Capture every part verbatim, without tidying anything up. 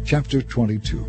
Chapter twenty-two.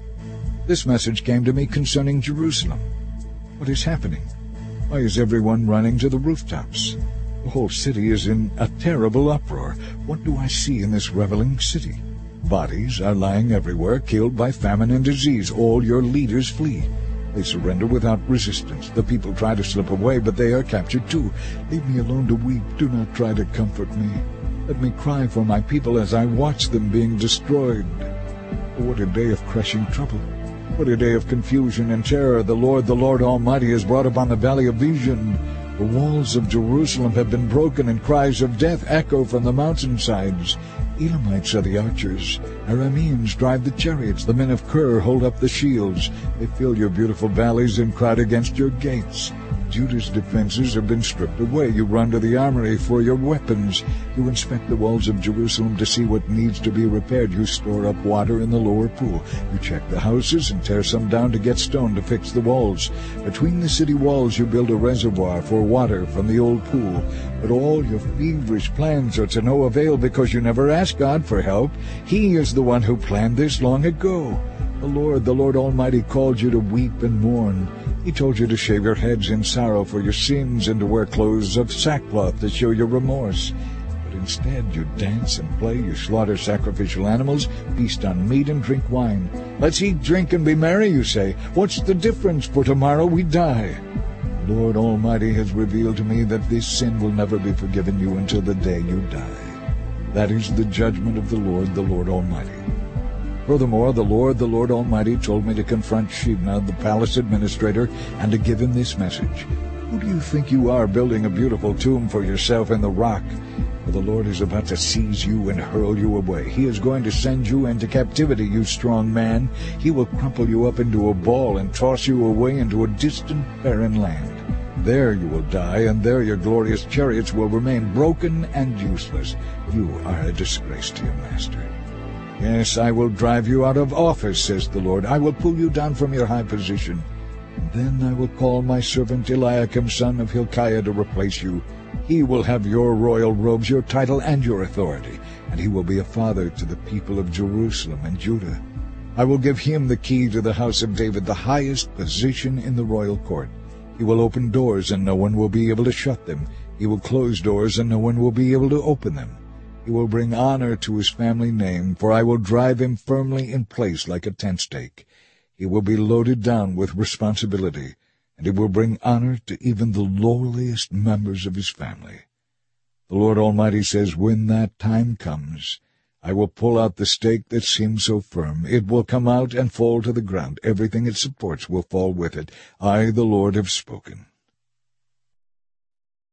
This message came to me concerning Jerusalem. What is happening? Why is everyone running to the rooftops? The whole city is in a terrible uproar. What do I see in this reveling city? Bodies are lying everywhere, killed by famine and disease. All your leaders flee. They surrender without resistance. The people try to slip away, but they are captured too. Leave me alone to weep. Do not try to comfort me. Let me cry for my people as I watch them being destroyed. Oh, what a day of crushing trouble. What a day of confusion and terror the Lord, the Lord Almighty, has brought upon the valley of Vision. The walls of Jerusalem have been broken, and cries of death echo from the mountainsides. Elamites are the archers. Arameans drive the chariots. The men of Kir hold up the shields. They fill your beautiful valleys and crowd against your gates. Judah's defenses have been stripped away. You run to the armory for your weapons. You inspect the walls of Jerusalem to see what needs to be repaired. You store up water in the lower pool. You check the houses and tear some down to get stone to fix the walls. Between the city walls you build a reservoir for water from the old pool. But all your feverish plans are to no avail because you never ask God for help. He is the one who planned this long ago. The Lord, the Lord Almighty, called you to weep and mourn. He told you to shave your heads in sorrow for your sins and to wear clothes of sackcloth to show your remorse. But instead you dance and play, you slaughter sacrificial animals, feast on meat and drink wine. Let's eat, drink, and be merry, you say. What's the difference? For tomorrow we die. The Lord Almighty has revealed to me that this sin will never be forgiven you until the day you die. That is the judgment of the Lord, the Lord Almighty. Furthermore, the Lord, the Lord Almighty, told me to confront Shebna, the palace administrator, and to give him this message. Who do you think you are, building a beautiful tomb for yourself in the rock? For the Lord is about to seize you and hurl you away. He is going to send you into captivity, you strong man. He will crumple you up into a ball and toss you away into a distant, barren land. There you will die, and there your glorious chariots will remain broken and useless. You are a disgrace to your master. Yes, I will drive you out of office, says the Lord. I will pull you down from your high position. And then I will call my servant Eliakim, son of Hilkiah, to replace you. He will have your royal robes, your title, and your authority, and he will be a father to the people of Jerusalem and Judah. I will give him the key to the house of David, the highest position in the royal court. He will open doors, and no one will be able to shut them. He will close doors, and no one will be able to open them. He will bring honor to his family name, for I will drive him firmly in place like a tent stake. He will be loaded down with responsibility, and he will bring honor to even the lowliest members of his family. The Lord Almighty says, when that time comes, I will pull out the stake that seems so firm. It will come out and fall to the ground. Everything it supports will fall with it. I, the Lord, have spoken.